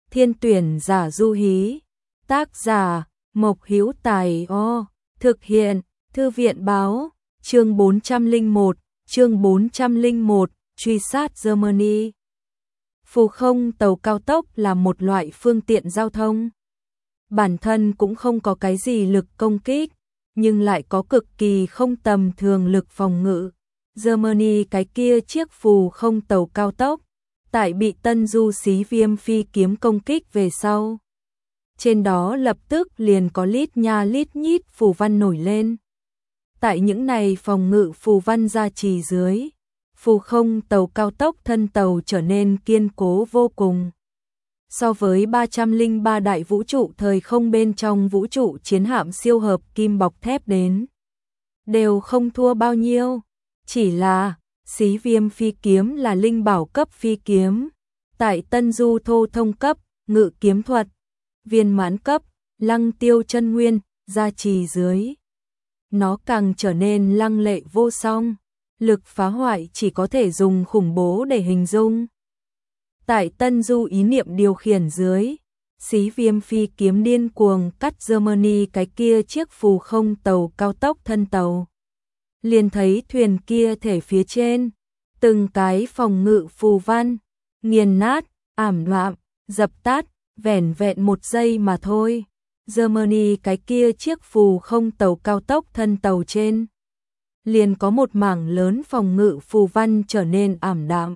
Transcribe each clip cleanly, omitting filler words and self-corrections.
Thiên tuyển giả du hí. Tác giả Mộc Hữu Tài. Thực hiện Thư viện báo. Chương 401, truy sát Germany. Phù không tàu cao tốc là một loại phương tiện giao thông. Bản thân cũng không có cái gì lực công kích, nhưng lại có cực kỳ không tầm thường lực phòng ngự. Germany cái kia chiếc phù không tàu cao tốc, tại bị Tân Du Xí Viêm phi kiếm công kích về sau. Trên đó lập tức liền có lít nha lít nhít phù văn nổi lên. Tại những này phòng ngự phù văn gia trì dưới, phù không tàu cao tốc thân tàu trở nên kiên cố vô cùng. So với 303 đại vũ trụ thời không bên trong vũ trụ chiến hạm siêu hợp kim bọc thép đến, đều không thua bao nhiêu. Chỉ là Xí Viêm phi kiếm là linh bảo cấp phi kiếm, tại Tân Du thô thông cấp, ngự kiếm thuật, viên mãn cấp, lăng tiêu chân nguyên, gia trì dưới. Nó càng trở nên lăng lệ vô song, lực phá hoại chỉ có thể dùng khủng bố để hình dung. Tại Tân Du ý niệm điều khiển dưới, Xí Viêm phi kiếm điên cuồng cắt Germany cái kia chiếc phù không tàu cao tốc thân tàu. Liền thấy thuyền kia thể phía trên, từng cái phòng ngự phù văn, nghiền nát, ảm đạm, dập tắt, vẻn vẹn 1 giây mà thôi. Germany cái kia chiếc phù không tàu cao tốc thân tàu trên, liền có một mảng lớn phòng ngự phù văn trở nên ảm đạm.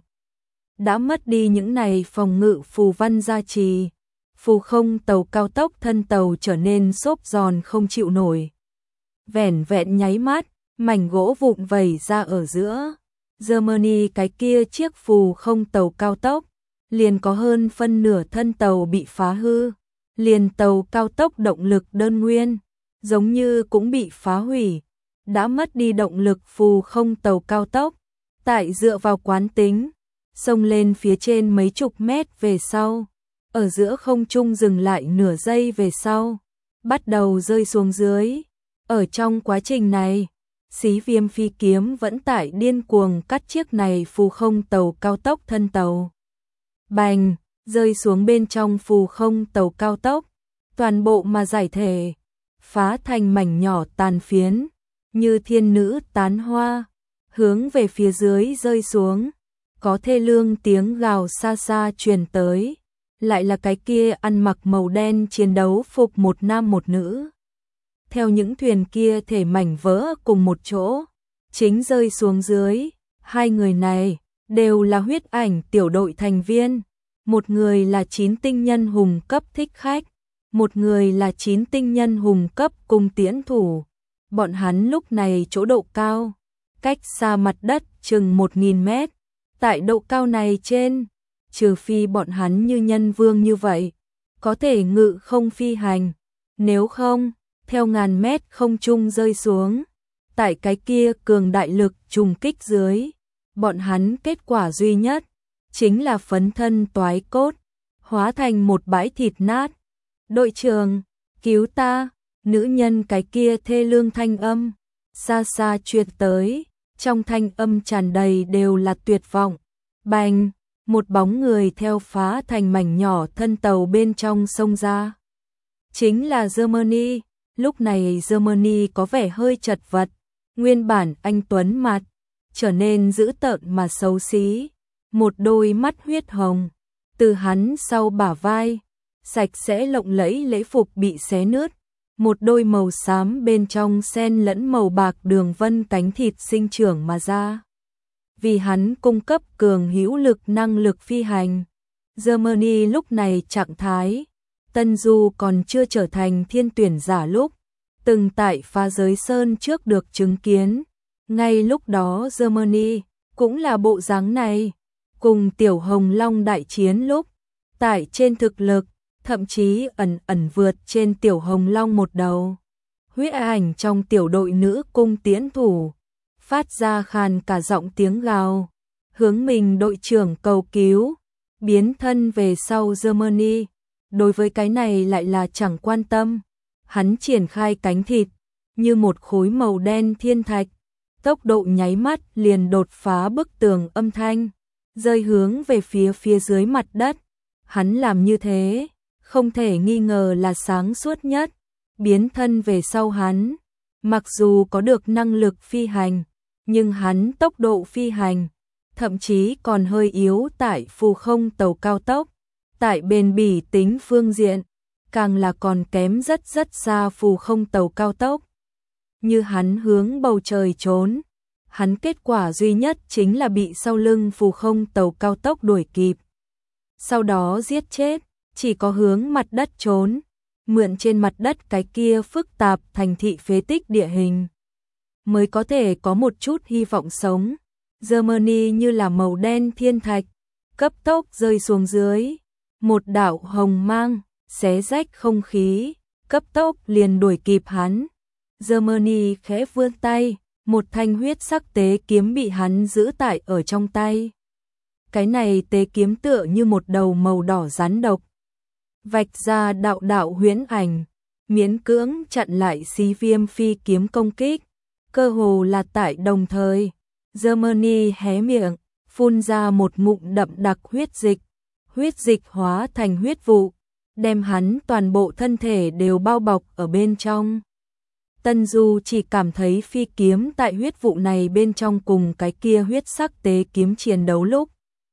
Đã mất đi những này phòng ngự phù văn gia trì, phù không tàu cao tốc thân tàu trở nên xốp giòn không chịu nổi. Vẻn vẹn nháy mắt, mảnh gỗ vụn vẩy ra ở giữa. Germany cái kia chiếc phù không tàu cao tốc, liền có hơn phân nửa thân tàu bị phá hư. Liền tàu cao tốc động lực đơn nguyên, giống như cũng bị phá hủy. Đã mất đi động lực phù không tàu cao tốc, tại dựa vào quán tính, xông lên phía trên mấy chục mét về sau, ở giữa không trung dừng lại nửa giây về sau, bắt đầu rơi xuống dưới. Ở trong quá trình này, Xí Viêm phi kiếm vẫn tại điên cuồng cắt chiếc này phù không tàu cao tốc thân tàu. Bành, rơi xuống bên trong phù không tàu cao tốc, toàn bộ mà giải thể, phá thành mảnh nhỏ tàn phiến, như thiên nữ tán hoa, hướng về phía dưới rơi xuống. Có thê lương tiếng gào xa xa truyền tới, lại là cái kia ăn mặc màu đen chiến đấu phục một nam một nữ. Theo những thuyền kia thể mảnh vỡ cùng một chỗ, chính rơi xuống dưới. Hai người này đều là huyết ảnh tiểu đội thành viên. Một người là 9 tinh nhân hùng cấp thích khách, một người là 9 tinh nhân hùng cấp cung tiễn thủ. Bọn hắn lúc này chỗ độ cao, cách xa mặt đất chừng 1000 mét. Tại độ cao này trên, trừ phi bọn hắn như nhân vương như vậy, có thể ngự không phi hành. Nếu không, theo ngàn mét không trung rơi xuống, tại cái kia cường đại lực trùng kích dưới, bọn hắn kết quả duy nhất chính là phấn thân toái cốt, hóa thành một bãi thịt nát. Đội trưởng, cứu ta! Nữ nhân cái kia thê lương thanh âm, xa xa truyền tới, trong thanh âm tràn đầy đều là tuyệt vọng. Bành, một bóng người theo phá thành mảnh nhỏ thân tàu bên trong sông ra. Chính là Germany. Lúc này Germany có vẻ hơi chật vật, nguyên bản anh tuấn mặt trở nên dữ tợn mà xấu xí, một đôi mắt huyết hồng, từ hắn sau bả vai, sạch sẽ lộng lẫy lễ phục bị xé nứt, một đôi màu xám bên trong xen lẫn màu bạc đường vân cánh thịt sinh trưởng mà ra. Vì hắn cung cấp cường hữu lực năng lực phi hành, Germany lúc này trạng thái, Tân Du còn chưa trở thành thiên tuyển giả lúc, từng tại Phá Giới Sơn trước được chứng kiến. Ngay lúc đó Germany cũng là bộ dáng này, cùng Tiểu Hồng Long đại chiến lúc, tại trên thực lực, thậm chí ẩn vượt trên Tiểu Hồng Long một đầu. Huyết ảnh trong tiểu đội nữ cung tiễn thủ, phát ra khàn cả giọng tiếng gào, hướng mình đội trưởng cầu cứu, biến thân về sau Germany. Đối với cái này lại là chẳng quan tâm, hắn triển khai cánh thịt, như một khối màu đen thiên thạch, tốc độ nháy mắt liền đột phá bức tường âm thanh, rơi hướng về phía dưới mặt đất. Hắn làm như thế, không thể nghi ngờ là sáng suốt nhất. Biến thân về sau hắn, mặc dù có được năng lực phi hành, nhưng hắn tốc độ phi hành, thậm chí còn hơi yếu tại phù không tàu cao tốc. Tại bền bỉ tính phương diện, càng là còn kém rất rất xa phù không tàu cao tốc. Như hắn hướng bầu trời trốn, hắn kết quả duy nhất chính là bị sau lưng phù không tàu cao tốc đuổi kịp. Sau đó giết chết, chỉ có hướng mặt đất trốn, mượn trên mặt đất cái kia phức tạp thành thị phế tích địa hình, mới có thể có một chút hy vọng sống. Germany như là màu đen thiên thạch, cấp tốc rơi xuống dưới. Một đạo hồng mang, xé rách không khí, cấp tốc liền đuổi kịp hắn. Germany khẽ vươn tay, một thanh huyết sắc tế kiếm bị hắn giữ tại ở trong tay. Cái này tế kiếm tựa như một đầu màu đỏ rắn độc, vạch ra đạo đạo huyễn ảnh, miễn cưỡng chặn lại Xí Viêm phi kiếm công kích. Cơ hồ là tại đồng thời, Germany hé miệng, phun ra một ngụm đậm đặc huyết dịch hóa thành huyết vụ, đem hắn toàn bộ thân thể đều bao bọc ở bên trong. Tân Du chỉ cảm thấy phi kiếm tại huyết vụ này bên trong cùng cái kia huyết sắc tế kiếm chiến đấu lúc,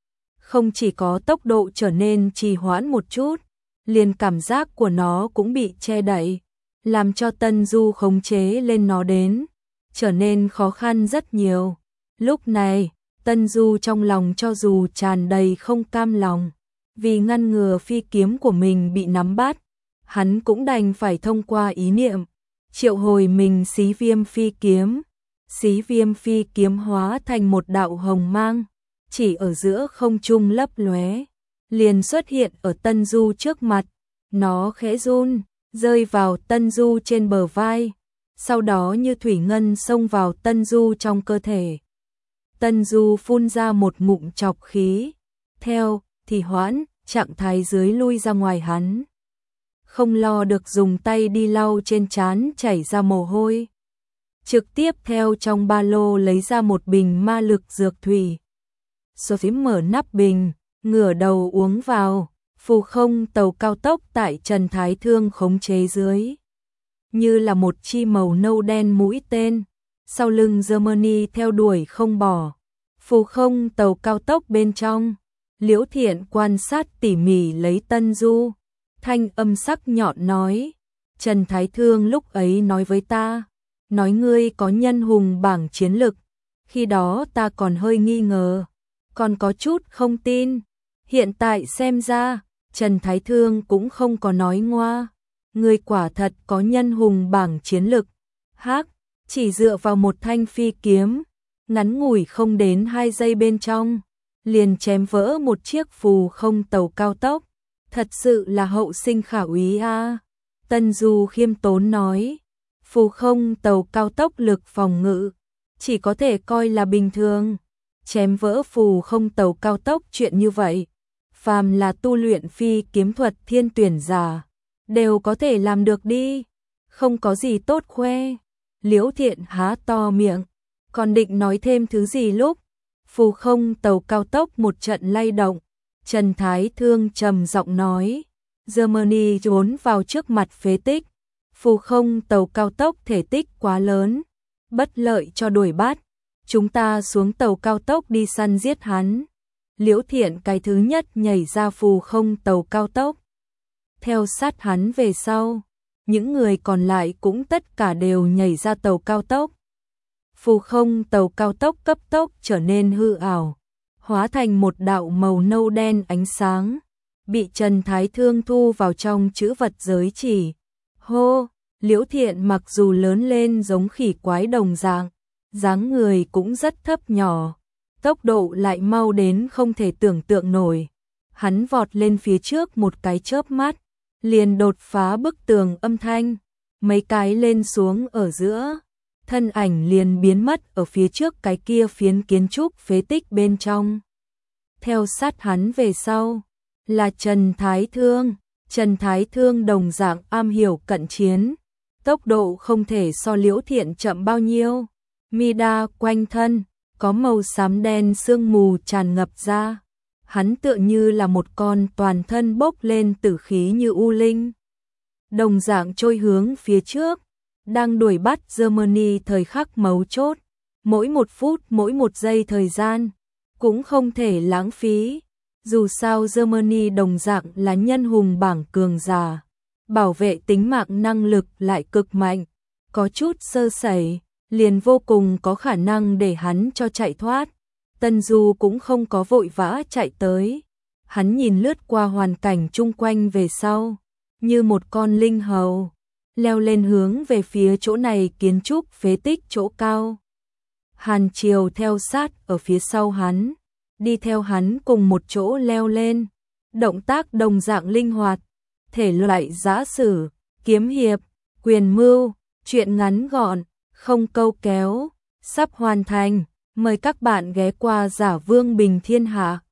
không chỉ có tốc độ trở nên trì hoãn một chút, liền cảm giác của nó cũng bị che đậy, làm cho Tân Du khống chế lên nó đến, trở nên khó khăn rất nhiều. Lúc này, Tân Du trong lòng cho dù tràn đầy không cam lòng, vì ngăn ngừa phi kiếm của mình bị nắm bắt, hắn cũng đành phải thông qua ý niệm triệu hồi mình Xí Viêm phi kiếm. Xí Viêm phi kiếm hóa thành một đạo hồng mang, chỉ ở giữa không trung lấp lóe, liền xuất hiện ở Tân Du trước mặt. Nó khẽ run, rơi vào Tân Du trên bờ vai, sau đó như thủy ngân xông vào Tân Du trong cơ thể. Tân Du phun ra một ngụm trọc khí, theo thì hoãn, trạng thái dưới lui ra ngoài hắn. Không lo được dùng tay đi lau trên trán chảy ra mồ hôi. Trực tiếp theo trong ba lô lấy ra một bình ma lực dược thủy. Sophie mở nắp bình, ngửa đầu uống vào, phù không tàu cao tốc tại Trần Thái Thương khống chế dưới. Như là một chi màu nâu đen mũi tên, sau lưng Germany theo đuổi không bỏ. Phù không tàu cao tốc bên trong, Liễu Thiện quan sát tỉ mỉ lấy Tân Du, thanh âm sắc nhọn nói, Trần Thái Thương lúc ấy nói với ta, nói ngươi có nhân hùng bảng chiến lực, khi đó ta còn hơi nghi ngờ, còn có chút không tin, hiện tại xem ra, Trần Thái Thương cũng không có nói ngoa, ngươi quả thật có nhân hùng bảng chiến lực. Hắc, chỉ dựa vào một thanh phi kiếm, ngắn ngủi không đến 2 giây bên trong, liền chém vỡ một chiếc phù không tàu cao tốc, thật sự là hậu sinh khả úy a. Tân Du khiêm tốn nói, phù không tàu cao tốc lực phòng ngự, chỉ có thể coi là bình thường, chém vỡ phù không tàu cao tốc chuyện như vậy, phàm là tu luyện phi kiếm thuật thiên tuyển giả, đều có thể làm được đi, không có gì tốt khoe. Liễu Thiện há to miệng, còn định nói thêm thứ gì lúc, phù không tàu cao tốc một trận lay động, Trần Thái Thương trầm giọng nói, Germany trốn vào trước mặt phế tích, phù không tàu cao tốc thể tích quá lớn, bất lợi cho đuổi bắt, chúng ta xuống tàu cao tốc đi săn giết hắn. Liễu Thiện cái thứ nhất nhảy ra phù không tàu cao tốc, theo sát hắn về sau, những người còn lại cũng tất cả đều nhảy ra tàu cao tốc. Phù không tàu cao tốc cấp tốc trở nên hư ảo, hóa thành một đạo màu nâu đen ánh sáng, bị Trần Thái Thương thu vào trong chữ vật giới chỉ. Hô, Liễu Thiện mặc dù lớn lên giống khỉ quái đồng dạng, dáng người cũng rất thấp nhỏ, tốc độ lại mau đến không thể tưởng tượng nổi. Hắn vọt lên phía trước một cái chớp mắt, liền đột phá bức tường âm thanh, mấy cái lên xuống ở giữa, thân ảnh liền biến mất ở phía trước cái kia phiến kiến trúc phế tích bên trong. Theo sát hắn về sau, là Trần Thái Thương. Trần Thái Thương đồng dạng am hiểu cận chiến, tốc độ không thể so Liễu Thiện chậm bao nhiêu. Mi đa quanh thân, có màu xám đen sương mù tràn ngập ra. hắn tựa như là một con toàn thân bốc lên tử khí như u linh. Đồng dạng trôi hướng phía trước, đang đuổi bắt Germany thời khắc mấu chốt, mỗi một phút mỗi một giây thời gian, cũng không thể lãng phí. Dù sao Germany đồng dạng là nhân hùng bảng cường giả, bảo vệ tính mạng năng lực lại cực mạnh, có chút sơ sẩy, liền vô cùng có khả năng để hắn cho chạy thoát. Tân Du cũng không có vội vã chạy tới, hắn nhìn lướt qua hoàn cảnh chung quanh về sau, như một con linh hầu, leo lên hướng về phía chỗ này kiến trúc phế tích chỗ cao. Hàn Triều theo sát ở phía sau hắn, đi theo hắn cùng một chỗ leo lên, động tác đồng dạng linh hoạt, thể loại giã sử, kiếm hiệp, quyền mưu, truyện ngắn gọn, không câu kéo, sắp hoàn thành, mời các bạn ghé qua Giả Vương Bình Thiên Hạ.